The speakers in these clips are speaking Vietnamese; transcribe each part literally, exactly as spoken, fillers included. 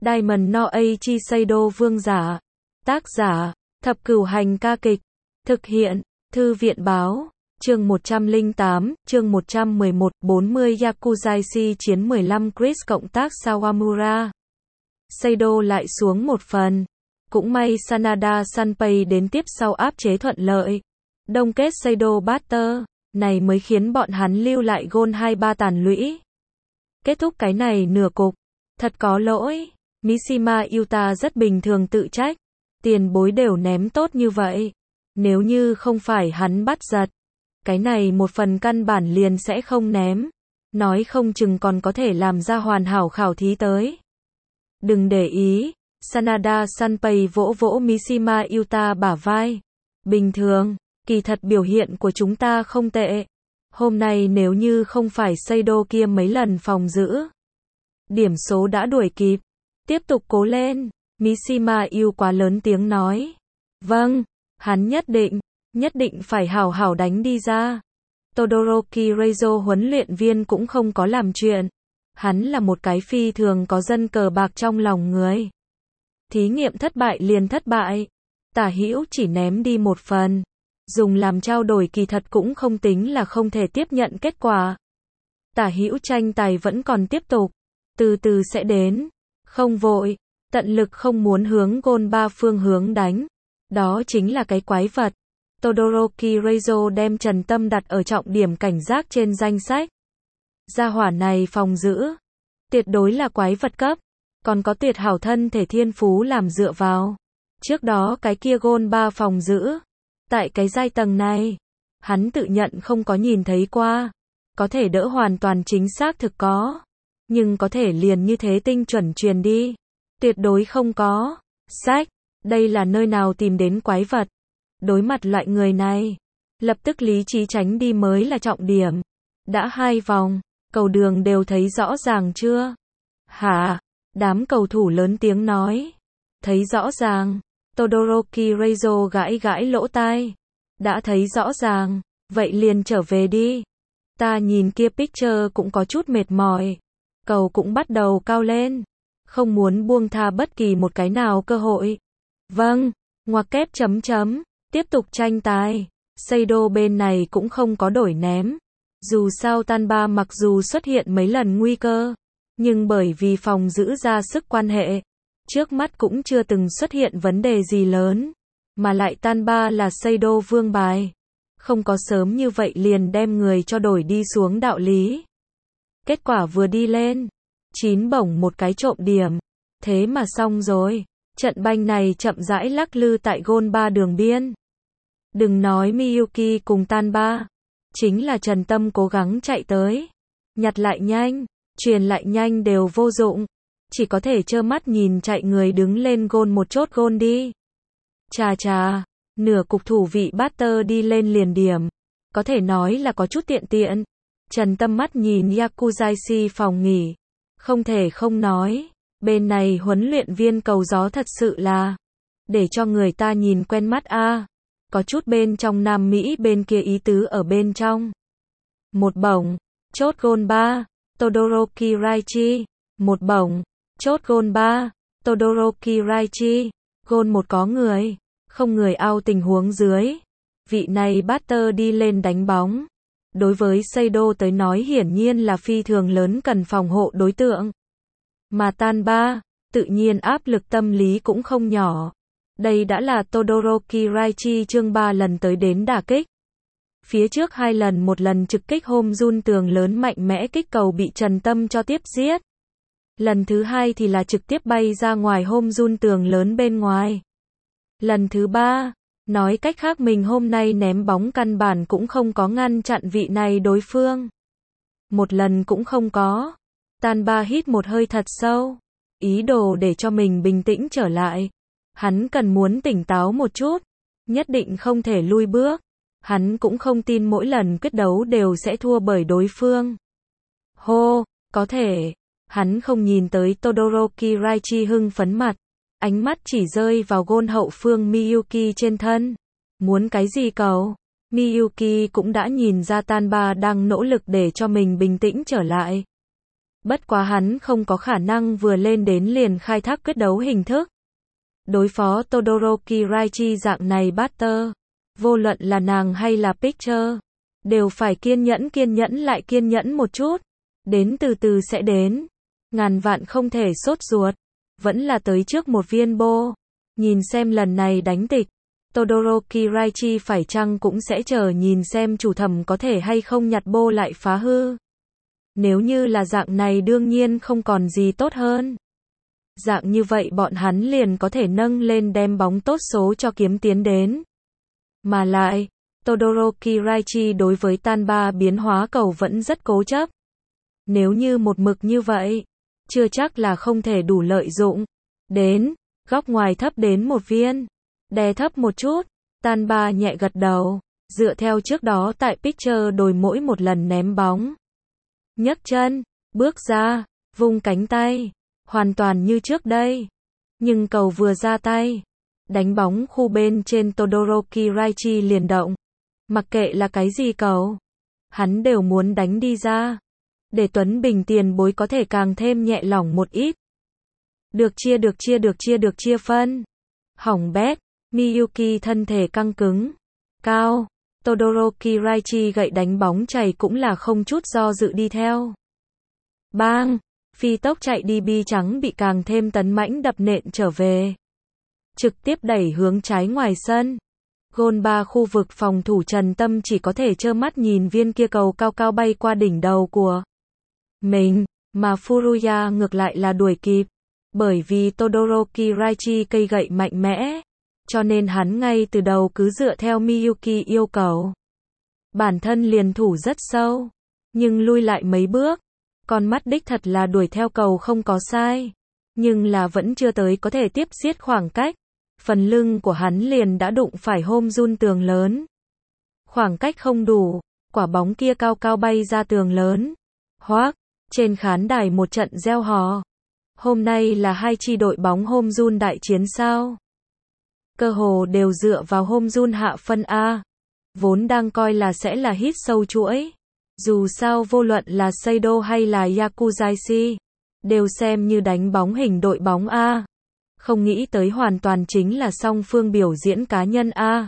Diamond no Aichi Seido vương giả. Tác giả, Thập Cửu Hành ca kịch. Thực hiện, Thư viện báo. Chương một trăm lẻ tám, chương một trăm mười một, bốn mươi Yakuzaishi chiến mười lăm Chris cộng tác Sawamura. Seido lại xuống một phần. Cũng may Sanada Sanpei đến tiếp sau áp chế thuận lợi. Đông kết Seido Butter, này mới khiến bọn hắn lưu lại gôn hai ba tàn lũy. Kết thúc cái này nửa cục. Thật có lỗi. Mishima Yuta rất bình thường tự trách. Tiền bối đều ném tốt như vậy. Nếu như không phải hắn bắt giật, cái này một phần căn bản liền sẽ không ném. Nói không chừng còn có thể làm ra hoàn hảo khảo thí tới. Đừng để ý. Sanada Sanpei vỗ vỗ Mishima Yuta bả vai. Bình thường, kỳ thật biểu hiện của chúng ta không tệ. Hôm nay nếu như không phải Seido kia mấy lần phòng giữ, điểm số đã đuổi kịp. Tiếp tục cố lên. Mishima Yu quá lớn tiếng nói. Vâng, hắn nhất định, nhất định phải hảo hảo đánh đi ra. Todoroki Reizo huấn luyện viên cũng không có làm chuyện. Hắn là một cái phi thường có dân cờ bạc trong lòng người. Thí nghiệm thất bại liền thất bại. Tả hữu chỉ ném đi một phần. Dùng làm trao đổi kỳ thật cũng không tính là không thể tiếp nhận kết quả. Tả hữu tranh tài vẫn còn tiếp tục. Từ từ sẽ đến. Không vội. Tận lực không muốn hướng gôn ba phương hướng đánh. Đó chính là cái quái vật. Todoroki Reizo đem Trần Tâm đặt ở trọng điểm cảnh giác trên danh sách. Gia hỏa này phòng giữ. Tuyệt đối là quái vật cấp. Còn có tuyệt hảo thân thể thiên phú làm dựa vào. Trước đó cái kia gôn ba phòng giữ. Tại cái giai tầng này, hắn tự nhận không có nhìn thấy qua. Có thể đỡ hoàn toàn chính xác thực có. Nhưng có thể liền như thế tinh chuẩn truyền đi. Tuyệt đối không có. Sách, đây là nơi nào tìm đến quái vật. Đối mặt loại người này, lập tức lý trí tránh đi mới là trọng điểm. Đã hai vòng, cầu đường đều thấy rõ ràng chưa? Hả? Đám cầu thủ lớn tiếng nói. Thấy rõ ràng. Todoroki Reizo gãi gãi lỗ tai. Đã thấy rõ ràng, vậy liền trở về đi. Ta nhìn kia picture cũng có chút mệt mỏi. Cầu cũng bắt đầu cao lên. Không muốn buông tha bất kỳ một cái nào cơ hội. Vâng, ngoặc kép chấm chấm. Tiếp tục tranh tài. Seido bên này cũng không có đổi ném. Dù sao Tanba mặc dù xuất hiện mấy lần nguy cơ, nhưng bởi vì phòng giữ ra sức quan hệ, trước mắt cũng chưa từng xuất hiện vấn đề gì lớn. Mà lại Tanba là Seido vương bài. Không có sớm như vậy liền đem người cho đổi đi xuống đạo lý. Kết quả vừa đi lên, chín bổng một cái trộm điểm. Thế mà xong rồi. Trận banh này chậm rãi lắc lư tại gôn ba đường biên. Đừng nói Miyuki cùng Tanba. Chính là Trần Tâm cố gắng chạy tới. Nhặt lại nhanh, truyền lại nhanh đều vô dụng. Chỉ có thể trơ mắt nhìn chạy người đứng lên gôn một chốt gôn đi. Chà chà, nửa cục thủ vị batter đi lên liền điểm. Có thể nói là có chút tiện tiện. Trần Tâm mắt nhìn Yakuzaishi phòng nghỉ. Không thể không nói. Bên này huấn luyện viên cầu gió thật sự là để cho người ta nhìn quen mắt a. À. Có chút bên trong Nam Mỹ bên kia ý tứ ở bên trong. Một bổng, chốt gôn ba, Todoroki Raichi. Một bổng, chốt gôn ba, Todoroki Raichi. Gôn một có người, không người out tình huống dưới. Vị này batter đi lên đánh bóng. Đối với Seido tới nói hiển nhiên là phi thường lớn cần phòng hộ đối tượng. Mà Tanba, tự nhiên áp lực tâm lý cũng không nhỏ. Đây đã là Todoroki Raichi chương ba lần tới đến đả kích. Phía trước hai lần một lần trực kích Homjun tường lớn mạnh mẽ kích cầu bị Trần Tâm cho tiếp giết. Lần thứ hai thì là trực tiếp bay ra ngoài Homjun tường lớn bên ngoài. Lần thứ ba, nói cách khác mình hôm nay ném bóng căn bản cũng không có ngăn chặn vị này đối phương. Một lần cũng không có. Tanba hít một hơi thật sâu. Ý đồ để cho mình bình tĩnh trở lại. Hắn cần muốn tỉnh táo một chút. Nhất định không thể lui bước. Hắn cũng không tin mỗi lần quyết đấu đều sẽ thua bởi đối phương. Hô, có thể. Hắn không nhìn tới Todoroki Raichi hưng phấn mặt. Ánh mắt chỉ rơi vào gôn hậu phương Miyuki trên thân. Muốn cái gì cầu? Miyuki cũng đã nhìn ra Tanba đang nỗ lực để cho mình bình tĩnh trở lại. Bất quá hắn không có khả năng vừa lên đến liền khai thác quyết đấu hình thức. Đối phó Todoroki Raichi dạng này batter, vô luận là nàng hay là Picture, đều phải kiên nhẫn kiên nhẫn lại kiên nhẫn một chút. Đến từ từ sẽ đến. Ngàn vạn không thể sốt ruột. Vẫn là tới trước một viên bô. Nhìn xem lần này đánh tịch, Todoroki Raichi phải chăng cũng sẽ chờ nhìn xem chủ thẩm có thể hay không nhặt bô lại phá hư. Nếu như là dạng này đương nhiên không còn gì tốt hơn. Dạng như vậy bọn hắn liền có thể nâng lên đem bóng tốt số cho kiếm tiến đến. Mà lại, Todoroki Raichi đối với tan ba biến hóa cầu vẫn rất cố chấp. Nếu như một mực như vậy, chưa chắc là không thể đủ lợi dụng. Đến, góc ngoài thấp đến một viên. Đè thấp một chút, tan ba nhẹ gật đầu. Dựa theo trước đó tại Picture đồi mỗi một lần ném bóng. Nhấc chân, bước ra, vung cánh tay. Hoàn toàn như trước đây. Nhưng cầu vừa ra tay, đánh bóng khu bên trên Todoroki Raichi liền động. Mặc kệ là cái gì cầu, hắn đều muốn đánh đi ra. Để Tuấn Bình tiền bối có thể càng thêm nhẹ lỏng một ít. Được chia được chia được chia được chia phân. Hỏng bét, Miyuki thân thể căng cứng. Cao, Todoroki Raichi gậy đánh bóng chảy cũng là không chút do dự đi theo. Bang, phi tốc chạy đi bi trắng bị càng thêm tấn mãnh đập nện trở về. Trực tiếp đẩy hướng trái ngoài sân. Gôn ba khu vực phòng thủ Trần Tâm chỉ có thể trơ mắt nhìn viên kia cầu cao cao bay qua đỉnh đầu của mình, mà Furuya ngược lại là đuổi kịp. Bởi vì Todoroki Raichi cây gậy mạnh mẽ, cho nên hắn ngay từ đầu cứ dựa theo Miyuki yêu cầu. Bản thân liền thủ rất sâu, nhưng lui lại mấy bước. Con mắt đích thật là đuổi theo cầu không có sai, nhưng là vẫn chưa tới có thể tiếp xiết khoảng cách. Phần lưng của hắn liền đã đụng phải hôm run tường lớn. Khoảng cách không đủ, quả bóng kia cao cao bay ra tường lớn. Hoác, trên khán đài một trận reo hò. Hôm nay là hai chi đội bóng hôm run đại chiến sao? Cơ hồ đều dựa vào hôm run hạ phân A. Vốn đang coi là sẽ là hit sâu chuỗi. Dù sao vô luận là Seido hay là Yakuzaishi, đều xem như đánh bóng hình đội bóng A. Không nghĩ tới hoàn toàn chính là song phương biểu diễn cá nhân A.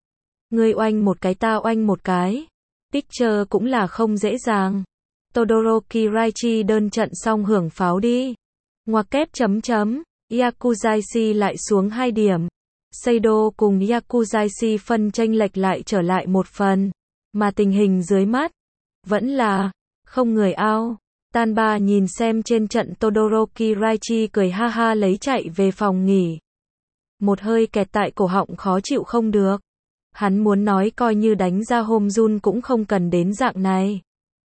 Ngươi oanh một cái ta oanh một cái. Picture cũng là không dễ dàng. Todoroki Raichi đơn trận xong hưởng pháo đi. Ngoặc kép chấm chấm. Yakuzaishi lại xuống hai điểm. Seido cùng Yakuzaishi phân chênh lệch lại trở lại một phần. Mà tình hình dưới mắt vẫn là không người ao. Tan ba nhìn xem trên trận Todoroki Raichi cười ha ha lấy chạy về phòng nghỉ. Một hơi kẹt tại cổ họng khó chịu không được. Hắn muốn nói coi như đánh ra hôm run cũng không cần đến dạng này.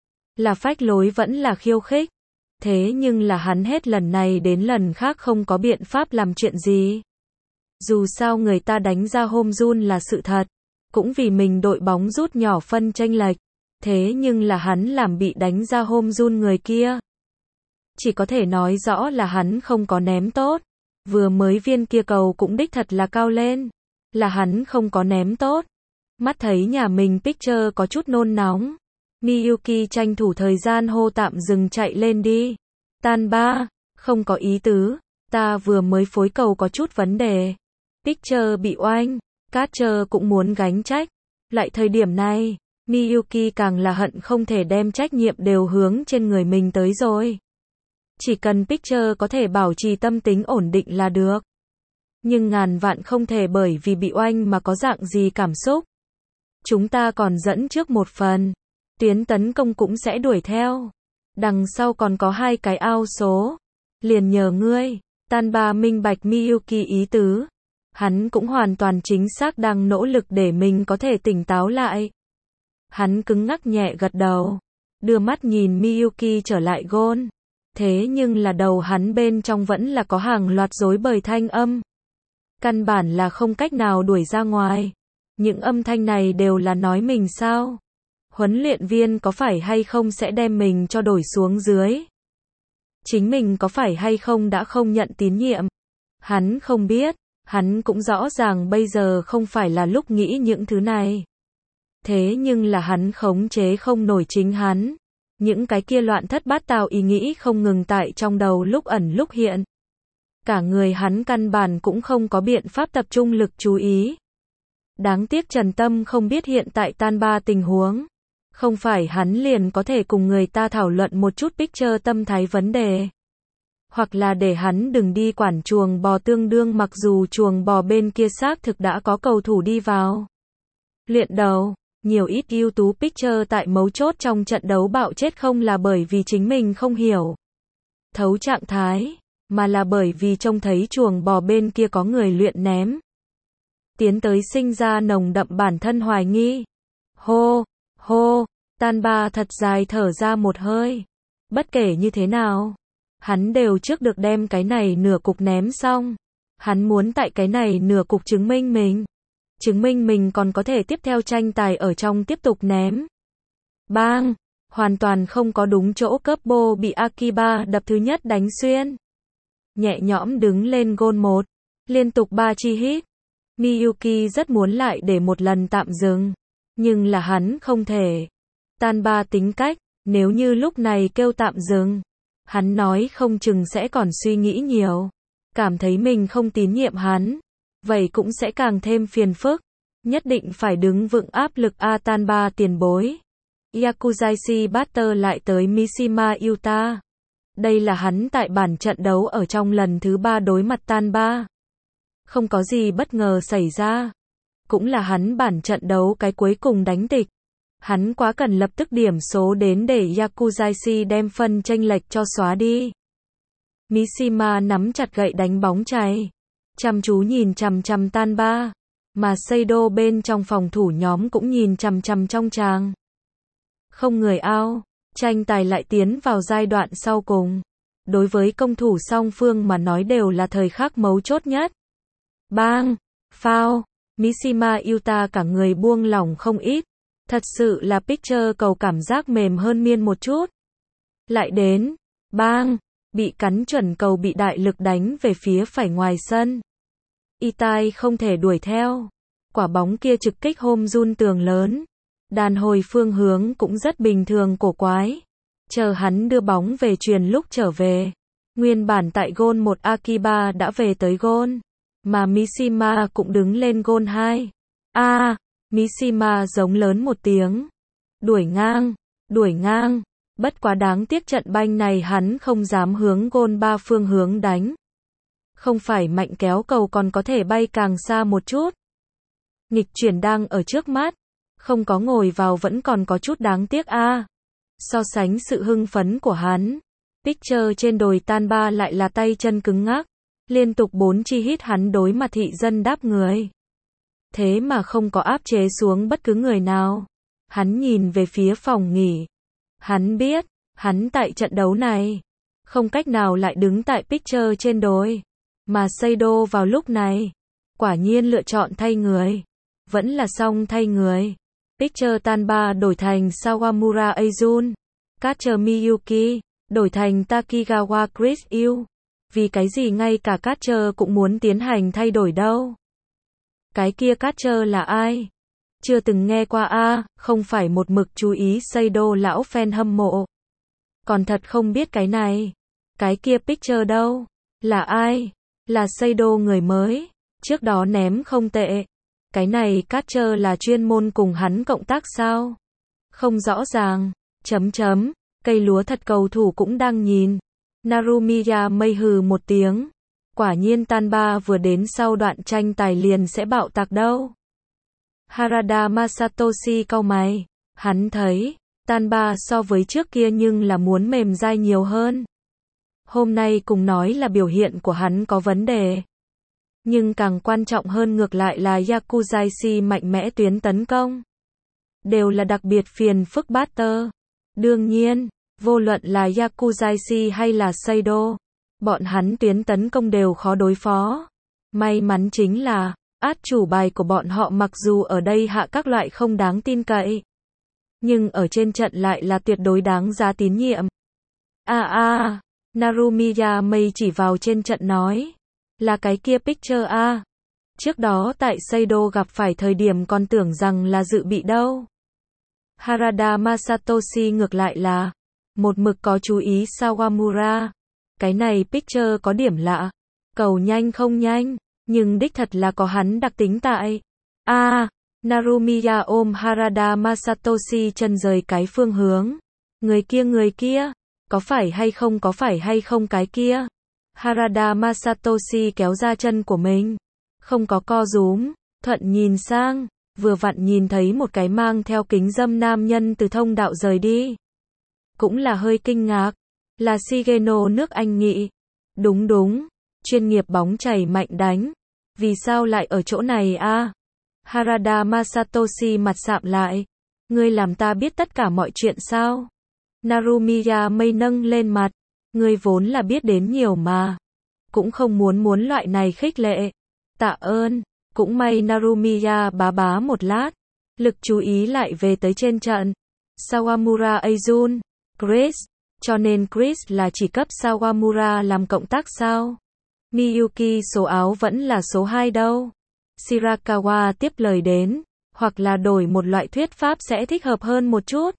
Là phách lối vẫn là khiêu khích. Thế nhưng là hắn hết lần này đến lần khác không có biện pháp làm chuyện gì. Dù sao người ta đánh ra hôm run là sự thật. Cũng vì mình đội bóng rút nhỏ phân chênh lệch. Thế nhưng là hắn làm bị đánh ra hôm run người kia. Chỉ có thể nói rõ là hắn không có ném tốt. Vừa mới viên kia cầu cũng đích thật là cao lên. Là hắn không có ném tốt. Mắt thấy nhà mình Picture có chút nôn nóng. Miyuki tranh thủ thời gian hô tạm dừng chạy lên đi. Tan ba, không có ý tứ. Ta vừa mới phối cầu có chút vấn đề. Picture bị oanh. Catcher cũng muốn gánh trách. Lại thời điểm này, Miyuki càng là hận không thể đem trách nhiệm đều hướng trên người mình tới rồi. Chỉ cần Picture có thể bảo trì tâm tính ổn định là được. Nhưng ngàn vạn không thể bởi vì bị oanh mà có dạng gì cảm xúc. Chúng ta còn dẫn trước một phần. Tuyến tấn công cũng sẽ đuổi theo. Đằng sau còn có hai cái ao số. Liền nhờ ngươi. Tan ba minh bạch Miyuki ý tứ. Hắn cũng hoàn toàn chính xác đang nỗ lực để mình có thể tỉnh táo lại. Hắn cứng ngắc nhẹ gật đầu. Đưa mắt nhìn Miyuki trở lại gôn. Thế nhưng là đầu hắn bên trong vẫn là có hàng loạt rối bời thanh âm. Căn bản là không cách nào đuổi ra ngoài. Những âm thanh này đều là nói mình sao? Huấn luyện viên có phải hay không sẽ đem mình cho đổi xuống dưới? Chính mình có phải hay không đã không nhận tín nhiệm? Hắn không biết. Hắn cũng rõ ràng bây giờ không phải là lúc nghĩ những thứ này. Thế nhưng là hắn khống chế không nổi chính hắn. Những cái kia loạn thất bát tao ý nghĩ không ngừng tại trong đầu lúc ẩn lúc hiện. Cả người hắn căn bản cũng không có biện pháp tập trung lực chú ý. Đáng tiếc Trần Tâm không biết hiện tại tan ba tình huống. Không phải hắn liền có thể cùng người ta thảo luận một chút picture tâm thái vấn đề. Hoặc là để hắn đừng đi quản chuồng bò tương đương mặc dù chuồng bò bên kia xác thực đã có cầu thủ đi vào. Luyện đầu, nhiều ít ưu tú picture tại mấu chốt trong trận đấu bạo chết không là bởi vì chính mình không hiểu thấu trạng thái, mà là bởi vì trông thấy chuồng bò bên kia có người luyện ném. Tiến tới sinh ra nồng đậm bản thân hoài nghi. Hô, hô, tan ba thật dài thở ra một hơi. Bất kể như thế nào, hắn đều trước được đem cái này nửa cục ném xong. Hắn muốn tại cái này nửa cục chứng minh mình. Chứng minh mình còn có thể tiếp theo tranh tài ở trong tiếp tục ném. Bang! Hoàn toàn không có đúng chỗ Couple bị Akiba đập thứ nhất đánh xuyên. Nhẹ nhõm đứng lên gôn một. Liên tục ba chi hit. Miyuki rất muốn lại để một lần tạm dừng. Nhưng là hắn không thể. Tan ba tính cách, nếu như lúc này kêu tạm dừng. Hắn nói không chừng sẽ còn suy nghĩ nhiều. Cảm thấy mình không tín nhiệm hắn. Vậy cũng sẽ càng thêm phiền phức. Nhất định phải đứng vững áp lực A tan ba tiền bối. Yakuzaishi Butter lại tới Mishima Yuta. Đây là hắn tại bản trận đấu ở trong lần thứ ba đối mặt tan ba. Không có gì bất ngờ xảy ra. Cũng là hắn bản trận đấu cái cuối cùng đánh tịch. Hắn quá cần lập tức điểm số đến để Yakuzaishi đem phân chênh lệch cho xóa đi. Mishima nắm chặt gậy đánh bóng chày. Chăm chú nhìn chằm chằm tan ba. Mà Seido bên trong phòng thủ nhóm cũng nhìn chằm chằm trong tràng. Không người ao. Tranh tài lại tiến vào giai đoạn sau cùng. Đối với công thủ song phương mà nói đều là thời khắc mấu chốt nhất. Bang! Foul! Mishima Yuta cả người buông lỏng không ít. Thật sự là picture cầu cảm giác mềm hơn miên một chút. Lại đến. Bang! Bị cắn chuẩn cầu bị đại lực đánh về phía phải ngoài sân. Itai không thể đuổi theo. Quả bóng kia trực kích home run tường lớn. Đàn hồi phương hướng cũng rất bình thường cổ quái. Chờ hắn đưa bóng về truyền lúc trở về. Nguyên bản tại gôn một Akiba đã về tới gôn. Mà Mishima cũng đứng lên gôn hai. A, à, Mishima giống lớn một tiếng. Đuổi ngang, đuổi ngang. Bất quá đáng tiếc trận banh này hắn không dám hướng gôn ba phương hướng đánh. Không phải mạnh kéo cầu còn có thể bay càng xa một chút. Nghịch chuyển đang ở trước mắt. Không có ngồi vào vẫn còn có chút đáng tiếc a. À, so sánh sự hưng phấn của hắn. Picture trên đồi tan ba lại là tay chân cứng ngắc. Liên tục bốn chi hit hắn đối mặt thị dân đáp người. Thế mà không có áp chế xuống bất cứ người nào. Hắn nhìn về phía phòng nghỉ. Hắn biết, hắn tại trận đấu này. Không cách nào lại đứng tại picture trên đồi. Mà Seido vào lúc này. Quả nhiên lựa chọn thay người. Vẫn là xong thay người. Picture tan ba đổi thành Sawamura Azun. Catcher Miyuki. Đổi thành Takigawa Chris Yu. Vì cái gì ngay cả catcher cũng muốn tiến hành thay đổi đâu. Cái kia catcher là ai? Chưa từng nghe qua a, à, không phải một mực chú ý Seido lão fan hâm mộ. Còn thật không biết cái này. Cái kia pitcher đâu? Là ai? Là Seido người mới. Trước đó ném không tệ. Cái này catcher là chuyên môn cùng hắn cộng tác sao? Không rõ ràng. Chấm chấm. Cây lúa thật cầu thủ cũng đang nhìn. Narumiya mây hừ một tiếng. Quả nhiên tan ba vừa đến sau đoạn tranh tài liền sẽ bạo tạc đâu. Harada Masatoshi cau mày. Hắn thấy, tan ba so với trước kia nhưng là muốn mềm dai nhiều hơn. Hôm nay cùng nói là biểu hiện của hắn có vấn đề. Nhưng càng quan trọng hơn ngược lại là Yakuzaishi mạnh mẽ tuyến tấn công. Đều là đặc biệt phiền phức batter. Đương nhiên, vô luận là Yakuzaishi hay là Seido, bọn hắn tuyến tấn công đều khó đối phó. May mắn chính là, át chủ bài của bọn họ mặc dù ở đây hạ các loại không đáng tin cậy. Nhưng ở trên trận lại là tuyệt đối đáng giá tín nhiệm. À à, Narumiya Mei chỉ vào trên trận nói. Là cái kia picture a. À. Trước đó tại Seido gặp phải thời điểm còn tưởng rằng là dự bị đâu. Harada Masatoshi ngược lại là, một mực có chú ý Sawamura. Cái này picture có điểm lạ. Cầu nhanh không nhanh, nhưng đích thật là có hắn đặc tính tại. A, à, Narumiya ôm Harada Masatoshi chân rời cái phương hướng. Người kia người kia, có phải hay không có phải hay không cái kia. Harada Masatoshi kéo ra chân của mình. Không có co rúm, thuận nhìn sang, vừa vặn nhìn thấy một cái mang theo kính râm nam nhân từ thông đạo rời đi. Cũng là hơi kinh ngạc, là Shigeno nước Anh nghị. Đúng đúng, chuyên nghiệp bóng chảy mạnh đánh. Vì sao lại ở chỗ này a? À? Harada Masatoshi mặt sạm lại. Ngươi làm ta biết tất cả mọi chuyện sao? Narumiya mây nâng lên mặt. Ngươi vốn là biết đến nhiều mà. Cũng không muốn muốn loại này khích lệ. Tạ ơn, cũng may Narumiya bá bá một lát. Lực chú ý lại về tới trên trận. Sawamura Azun, Chris. Cho nên Chris là chỉ cấp Sawamura làm cộng tác sao? Miyuki số áo vẫn là số hai đâu? Shirakawa tiếp lời đến, hoặc là đổi một loại thuyết pháp sẽ thích hợp hơn một chút.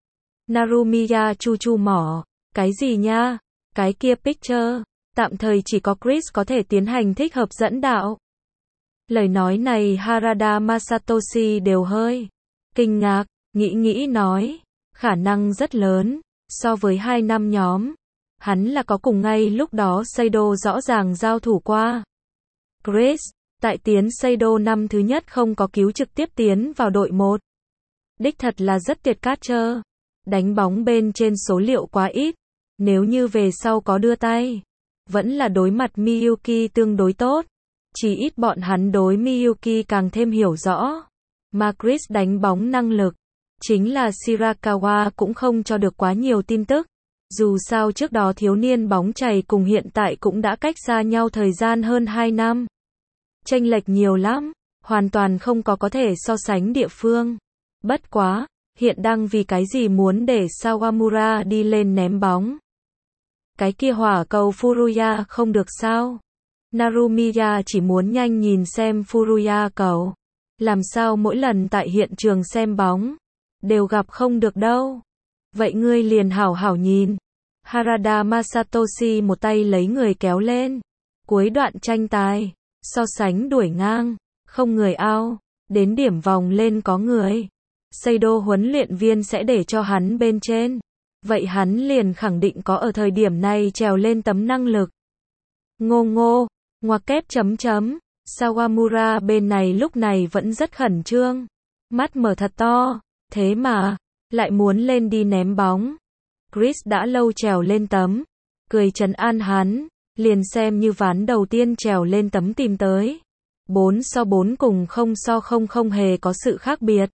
Narumiya chu chu mỏ, cái gì nha? Cái kia picture, tạm thời chỉ có Chris có thể tiến hành thích hợp dẫn đạo. Lời nói này Harada Masatoshi đều hơi kinh ngạc, nghĩ nghĩ nói, khả năng rất lớn, so với hai năm nhóm, hắn là có cùng ngay lúc đó Seido rõ ràng giao thủ qua. Chris, tại tiến Seido năm thứ nhất không có cứu trực tiếp tiến vào đội một. Đích thật là rất tuyệt cát trơ. Đánh bóng bên trên số liệu quá ít. Nếu như về sau có đưa tay, vẫn là đối mặt Miyuki tương đối tốt. Chỉ ít bọn hắn đối Miyuki càng thêm hiểu rõ. Mà Chris đánh bóng năng lực, chính là Shirakawa cũng không cho được quá nhiều tin tức. Dù sao trước đó thiếu niên bóng chày cùng hiện tại cũng đã cách xa nhau thời gian hơn hai năm. Chênh lệch nhiều lắm, hoàn toàn không có có thể so sánh địa phương. Bất quá, hiện đang vì cái gì muốn để Sawamura đi lên ném bóng. Cái kia hỏa cầu Furuya không được sao? Narumiya chỉ muốn nhanh nhìn xem Furuya cầu. Làm sao mỗi lần tại hiện trường xem bóng, đều gặp không được đâu. Vậy ngươi liền hảo hảo nhìn. Harada Masatoshi một tay lấy người kéo lên. Cuối đoạn tranh tài, so sánh đuổi ngang, không người ao, đến điểm vòng lên có người. Seido huấn luyện viên sẽ để cho hắn bên trên. Vậy hắn liền khẳng định có ở thời điểm này trèo lên tấm năng lực. Ngô ngô, ngoặc kép chấm chấm. Sawamura bên này lúc này vẫn rất khẩn trương. Mắt mở thật to, thế mà, lại muốn lên đi ném bóng. Chris đã lâu trèo lên tấm, cười trấn an hắn, liền xem như ván đầu tiên trèo lên tấm tìm tới. bốn so bốn cùng không so không không hề có sự khác biệt.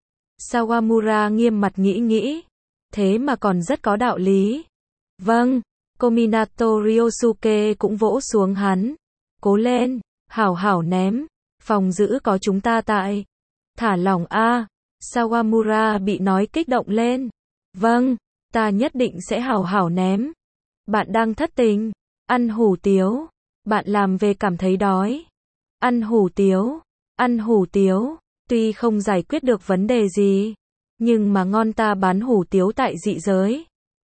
Sawamura nghiêm mặt nghĩ nghĩ, thế mà còn rất có đạo lý. Vâng, Kominato Ryosuke cũng vỗ xuống hắn. Cố lên, hảo hảo ném, phòng giữ có chúng ta tại. Thả lỏng a. Sawamura bị nói kích động lên. Vâng, ta nhất định sẽ hảo hảo ném. Bạn đang thất tình, ăn hủ tiếu, bạn làm về cảm thấy đói. Ăn hủ tiếu, ăn hủ tiếu, tuy không giải quyết được vấn đề gì, nhưng mà ngon ta bán hủ tiếu tại dị giới.